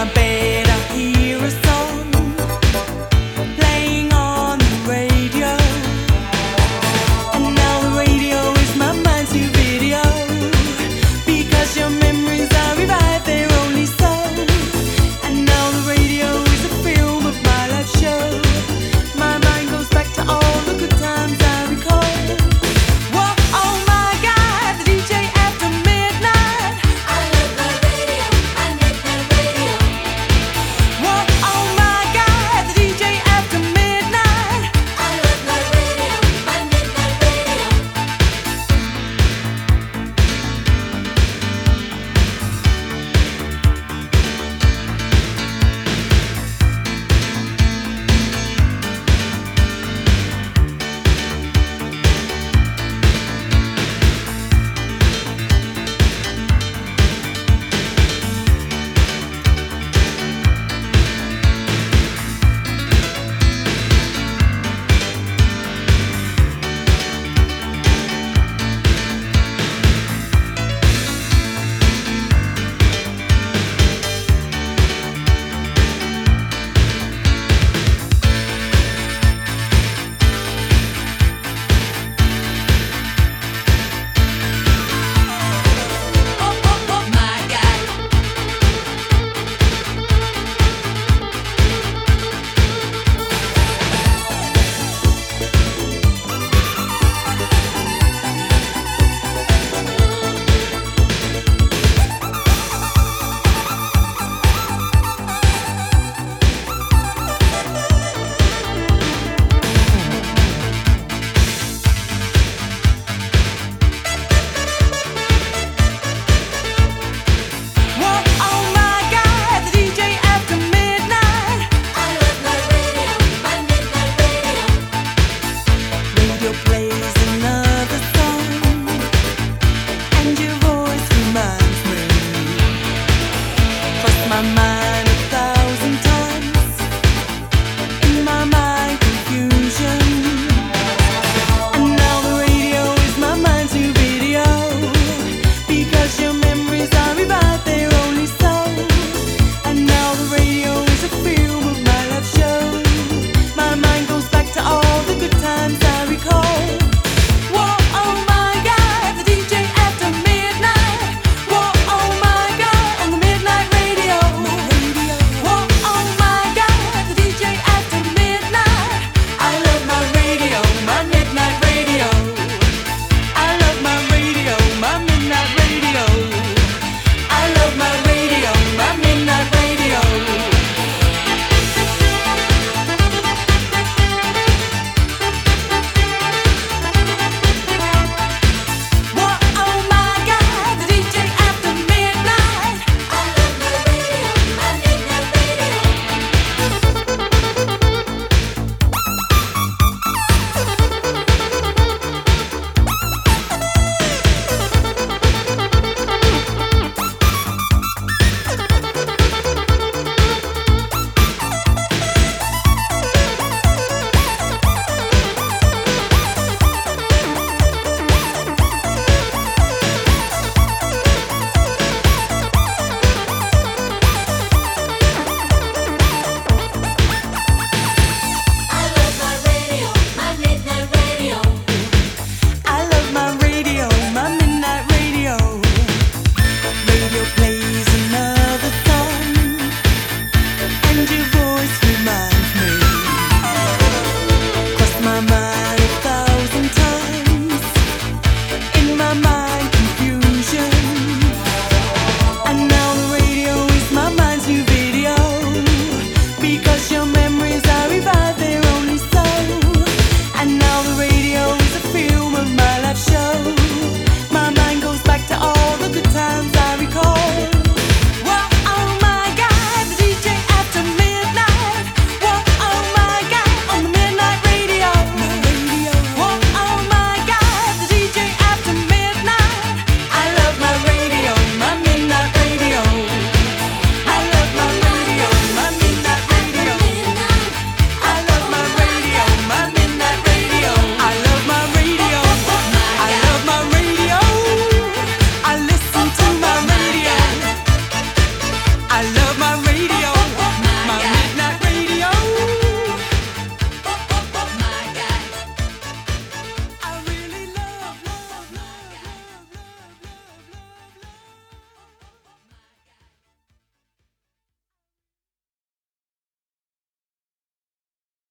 my bed, I hear a song playing on the radio, and now the radio is my mind's new video, because your memories are revived, they're only so. And now the radio is a film of my life show. My mind goes back to all the good times I recall. Whoa, oh my God, the DJ after midnight. I love my radio, I make my radio. Whoa, oh my God, the DJ after midnight. I love my radio, I make my radio. Oh, oh, oh, my God. Whoa, oh my God, the DJ after midnight. I love my radio, I make my radio. Radio plays another song, and your voice reminds me. Cross my mind.